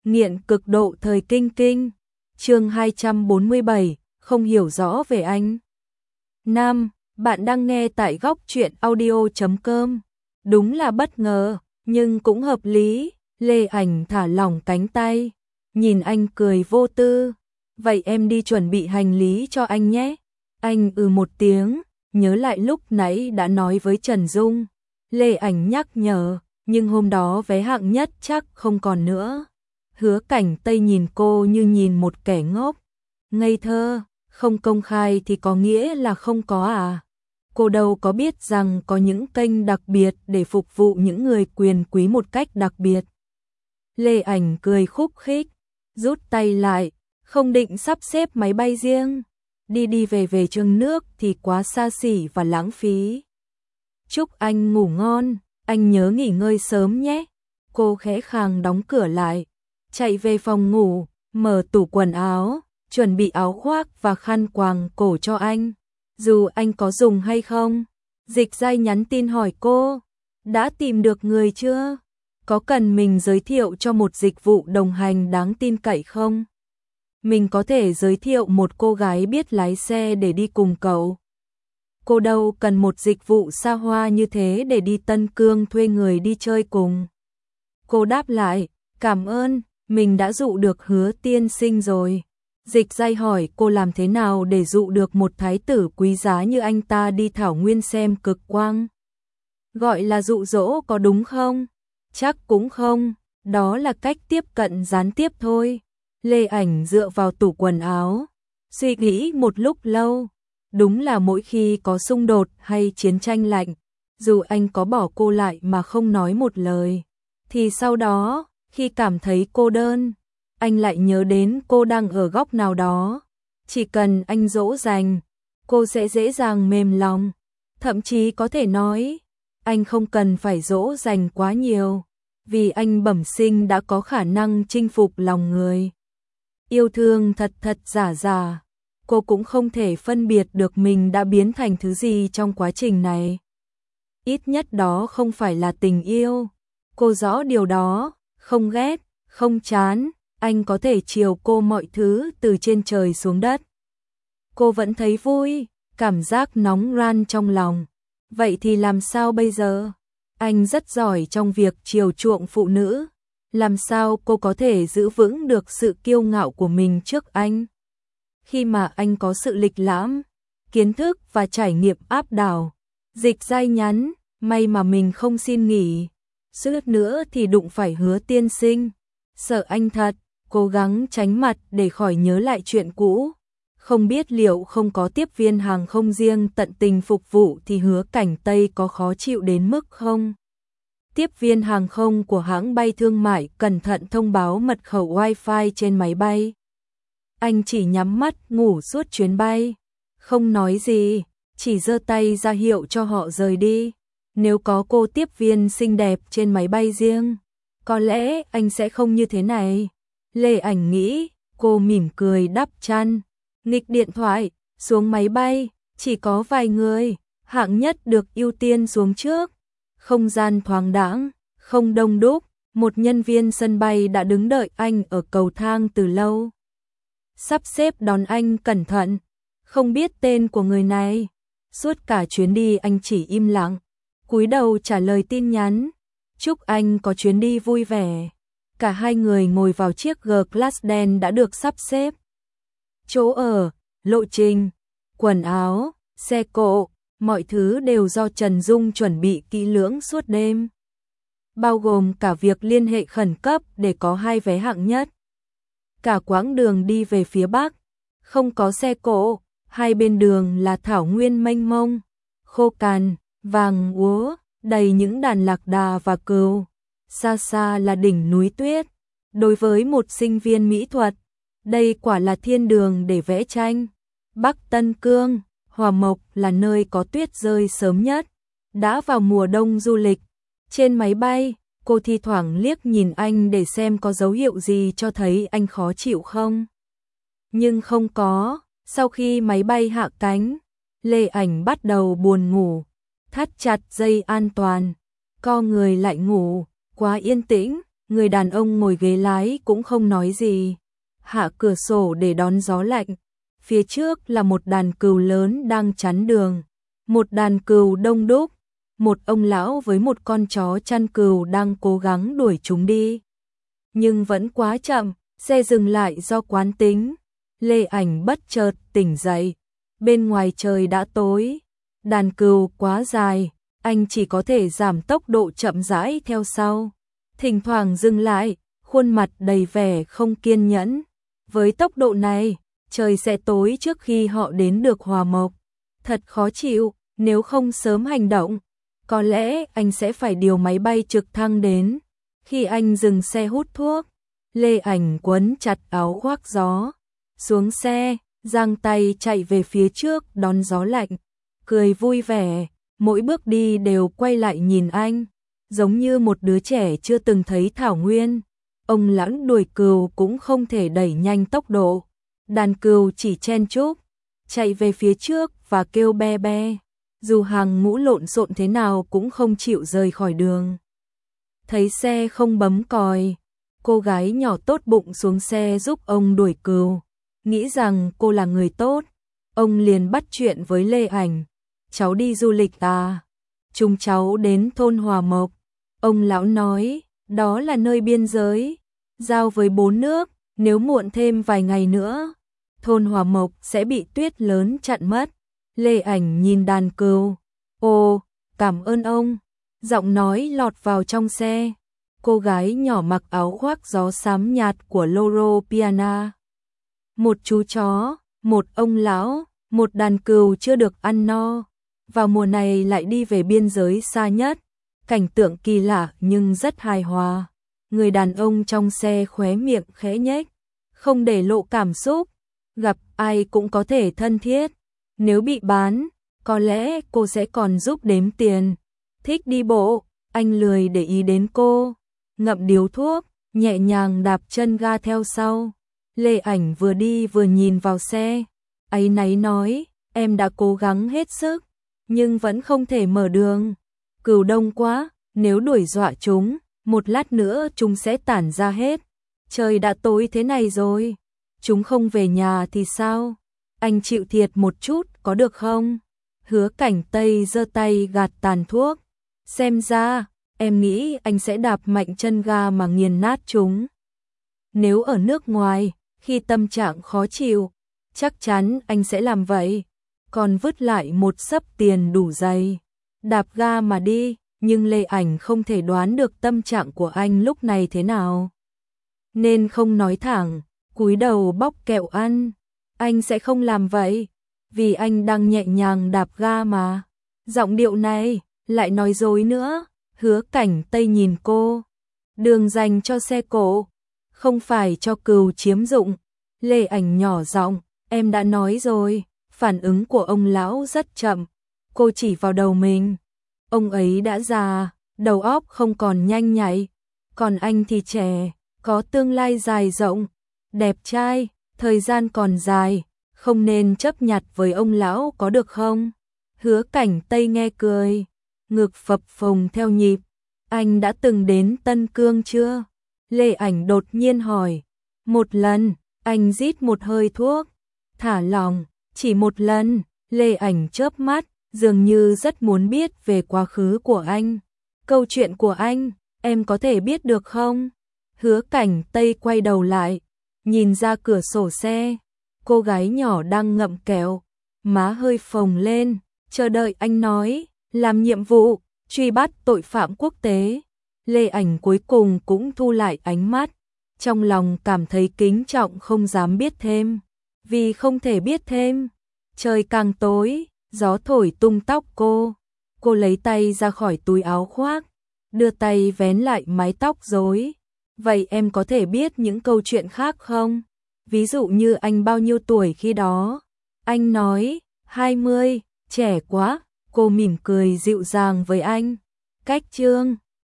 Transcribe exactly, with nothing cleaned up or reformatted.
nghiện cực độ thời kinh kinh. Chương hai trăm bốn mươi bảy, không hiểu rõ về anh. Nam, bạn đang nghe tại góc truyện audio chấm com. Đúng là bất ngờ, nhưng cũng hợp lý. Lê Ảnh thả lỏng cánh tay, nhìn anh cười vô tư. Vậy em đi chuẩn bị hành lý cho anh nhé. Anh ừ một tiếng, nhớ lại lúc nãy đã nói với Trần Dung. Lê Ảnh nhắc nhở, nhưng hôm đó vé hạng nhất chắc không còn nữa. Hứa Cảnh Tây nhìn cô như nhìn một kẻ ngốc. Ngây thơ, không công khai thì có nghĩa là không có à? Cô đâu có biết rằng có những kênh đặc biệt để phục vụ những người quyền quý một cách đặc biệt. Lê Ảnh cười khúc khích, rút tay lại, không định sắp xếp máy bay riêng. Đi đi về về trường nước thì quá xa xỉ và lãng phí. Chúc anh ngủ ngon, anh nhớ nghỉ ngơi sớm nhé. Cô khẽ khàng đóng cửa lại, chạy về phòng ngủ, mở tủ quần áo, chuẩn bị áo khoác và khăn quàng cổ cho anh. Dù anh có dùng hay không, Dịch Giai nhắn tin hỏi cô, đã tìm được người chưa? Có cần mình giới thiệu cho một dịch vụ đồng hành đáng tin cậy không? Mình có thể giới thiệu một cô gái biết lái xe để đi cùng cậu. Cô đâu cần một dịch vụ xa hoa như thế để đi Tân Cương thuê người đi chơi cùng. Cô đáp lại, cảm ơn, mình đã dụ được Hứa tiên sinh rồi. Dịch Giai hỏi cô làm thế nào để dụ được một thái tử quý giá như anh ta đi thảo nguyên xem cực quang. Gọi là dụ dỗ có đúng không? Chắc cũng không, đó là cách tiếp cận gián tiếp thôi. Lê Ảnh dựa vào tủ quần áo, suy nghĩ một lúc lâu. Đúng là mỗi khi có xung đột hay chiến tranh lạnh, dù anh có bỏ cô lại mà không nói một lời, thì sau đó, khi cảm thấy cô đơn, anh lại nhớ đến cô đang ở góc nào đó. Chỉ cần anh dỗ dành, cô sẽ dễ dàng mềm lòng. Thậm chí có thể nói, anh không cần phải dỗ dành quá nhiều, vì anh bẩm sinh đã có khả năng chinh phục lòng người. Yêu thương thật thật giả giả, cô cũng không thể phân biệt được mình đã biến thành thứ gì trong quá trình này. Ít nhất đó không phải là tình yêu. Cô rõ điều đó, không ghét, không chán, anh có thể chiều cô mọi thứ từ trên trời xuống đất. Cô vẫn thấy vui, cảm giác nóng ran trong lòng. Vậy thì làm sao bây giờ? Anh rất giỏi trong việc chiều chuộng phụ nữ. Làm sao cô có thể giữ vững được sự kiêu ngạo của mình trước anh? Khi mà anh có sự lịch lãm, kiến thức và trải nghiệm áp đảo. Dịch Giai nhắn, may mà mình không xin nghỉ. Suýt nữa thì đụng phải Hứa tiên sinh. Sợ anh thật, cố gắng tránh mặt để khỏi nhớ lại chuyện cũ. Không biết liệu không có tiếp viên hàng không riêng tận tình phục vụ thì Hứa Cảnh Tây có khó chịu đến mức không? Tiếp viên hàng không của hãng bay thương mại cẩn thận thông báo mật khẩu Wi-Fi trên máy bay. Anh chỉ nhắm mắt ngủ suốt chuyến bay, không nói gì, chỉ giơ tay ra hiệu cho họ rời đi. Nếu có cô tiếp viên xinh đẹp trên máy bay riêng, có lẽ anh sẽ không như thế này. Lê Ảnh nghĩ, cô mỉm cười đắp chăn, nghịch điện thoại, xuống máy bay, chỉ có vài người, hạng nhất được ưu tiên xuống trước. Không gian thoáng đãng, không đông đúc, một nhân viên sân bay đã đứng đợi anh ở cầu thang từ lâu. Sắp xếp đón anh cẩn thận, không biết tên của người này. Suốt cả chuyến đi anh chỉ im lặng, cúi đầu trả lời tin nhắn. Chúc anh có chuyến đi vui vẻ. Cả hai người ngồi vào chiếc G-Class đen đã được sắp xếp. Chỗ ở, lộ trình, quần áo, xe cộ, mọi thứ đều do Trần Dung chuẩn bị kỹ lưỡng suốt đêm. Bao gồm cả việc liên hệ khẩn cấp để có hai vé hạng nhất. Cả quãng đường đi về phía Bắc, không có xe cộ, hai bên đường là thảo nguyên mênh mông, khô cằn, vàng úa, đầy những đàn lạc đà và cừu. Xa xa là đỉnh núi tuyết. Đối với một sinh viên mỹ thuật, đây quả là thiên đường để vẽ tranh. Bắc Tân Cương, Hòa Mộc là nơi có tuyết rơi sớm nhất. Đã vào mùa đông du lịch. Trên máy bay, cô thi thoảng liếc nhìn anh để xem có dấu hiệu gì cho thấy anh khó chịu không. Nhưng không có. Sau khi máy bay hạ cánh, Lê Ảnh bắt đầu buồn ngủ, thắt chặt dây an toàn, co người lại ngủ, quá yên tĩnh, Người đàn ông ngồi ghế lái cũng không nói gì, hạ cửa sổ để đón gió lạnh. Phía trước là một đàn cừu lớn đang chắn đường, một đàn cừu đông đúc, một ông lão với một con chó chăn cừu đang cố gắng đuổi chúng đi. Nhưng vẫn quá chậm, xe dừng lại do quán tính. Lê Ảnh bất chợt tỉnh dậy, bên ngoài trời đã tối, đàn cừu quá dài, anh chỉ có thể giảm tốc độ chậm rãi theo sau. Thỉnh thoảng dừng lại, khuôn mặt đầy vẻ không kiên nhẫn. Với tốc độ này, trời sẽ tối trước khi họ đến được Hòa Mộc. Thật khó chịu, nếu không sớm hành động, có lẽ anh sẽ phải điều máy bay trực thăng đến. Khi anh dừng xe hút thuốc, Lê Ảnh quấn chặt áo khoác gió, xuống xe, giang tay chạy về phía trước đón gió lạnh, cười vui vẻ, mỗi bước đi đều quay lại nhìn anh, giống như một đứa trẻ chưa từng thấy thảo nguyên. Ông lão đuổi cừu cũng không thể đẩy nhanh tốc độ, đàn cừu chỉ chen chúc, chạy về phía trước và kêu be be, dù hàng ngũ lộn xộn thế nào cũng không chịu rời khỏi đường. Thấy xe không bấm còi, cô gái nhỏ tốt bụng xuống xe giúp ông đuổi cừu, nghĩ rằng cô là người tốt. Ông liền bắt chuyện với Lê Ảnh, cháu đi du lịch à? Chúng cháu đến thôn Hòa Mộc. Ông lão nói, đó là nơi biên giới, giao với bốn nước, nếu muộn thêm vài ngày nữa, thôn Hòa Mộc sẽ bị tuyết lớn chặn mất. Lê Ảnh nhìn đàn cừu, ồ, cảm ơn ông. Giọng nói lọt vào trong xe. Cô gái nhỏ mặc áo khoác gió xám nhạt của Loro Piana. Một chú chó, một ông lão, một đàn cừu chưa được ăn no. Vào mùa này lại đi về biên giới xa nhất. Cảnh tượng kỳ lạ nhưng rất hài hòa. Người đàn ông trong xe khóe miệng khẽ nhếch, không để lộ cảm xúc. Gặp ai cũng có thể thân thiết. Nếu bị bán, có lẽ cô sẽ còn giúp đếm tiền. Thích đi bộ, anh lười để ý đến cô. Ngậm điếu thuốc, nhẹ nhàng đạp chân ga theo sau. Lê Ảnh vừa đi vừa nhìn vào xe. Áy náy nói, em đã cố gắng hết sức, nhưng vẫn không thể mở đường. Cừu đông quá, nếu đuổi dọa chúng, một lát nữa chúng sẽ tản ra hết. Trời đã tối thế này rồi, chúng không về nhà thì sao? Anh chịu thiệt một chút có được không? Hứa Cảnh Tây giơ tay gạt tàn thuốc. Xem ra, em nghĩ anh sẽ đạp mạnh chân ga mà nghiền nát chúng. Nếu ở nước ngoài, khi tâm trạng khó chịu, chắc chắn anh sẽ làm vậy. Còn vứt lại một xấp tiền đủ dày, đạp ga mà đi. Nhưng Lê Ảnh không thể đoán được tâm trạng của anh lúc này thế nào, nên không nói thẳng, cúi đầu bóc kẹo ăn. Anh sẽ không làm vậy, vì anh đang nhẹ nhàng đạp ga mà. Giọng điệu này, lại nói dối nữa. Hứa Cảnh Tây nhìn cô. Đường dành cho xe cộ, không phải cho cừu chiếm dụng. Lê Ảnh nhỏ giọng, em đã nói rồi. Phản ứng của ông lão rất chậm. Cô chỉ vào đầu mình. Ông ấy đã già, đầu óc không còn nhanh nhạy. Còn anh thì trẻ, có tương lai dài rộng, đẹp trai, thời gian còn dài. Không nên chấp nhặt với ông lão có được không? Hứa Cảnh Tây nghe cười, ngực phập phồng theo nhịp. Anh đã từng đến Tân Cương chưa? Lê Ảnh đột nhiên hỏi. Một lần, anh rít một hơi thuốc. Thả lỏng, chỉ một lần. Lê Ảnh chớp mắt, dường như rất muốn biết về quá khứ của anh. Câu chuyện của anh, em có thể biết được không? Hứa Cảnh Tây quay đầu lại, nhìn ra cửa sổ xe. Cô gái nhỏ đang ngậm kẹo, má hơi phồng lên, chờ đợi anh nói. Làm nhiệm vụ, truy bắt tội phạm quốc tế. Lê Ảnh cuối cùng cũng thu lại ánh mắt, trong lòng cảm thấy kính trọng không dám biết thêm. Vì không thể biết thêm, trời càng tối, gió thổi tung tóc cô. Cô lấy tay ra khỏi túi áo khoác, đưa tay vén lại mái tóc rối. Vậy em có thể biết những câu chuyện khác không? Ví dụ như anh bao nhiêu tuổi khi đó? Anh nói, hai mươi, trẻ quá. Cô mỉm cười dịu dàng với anh. Cách chương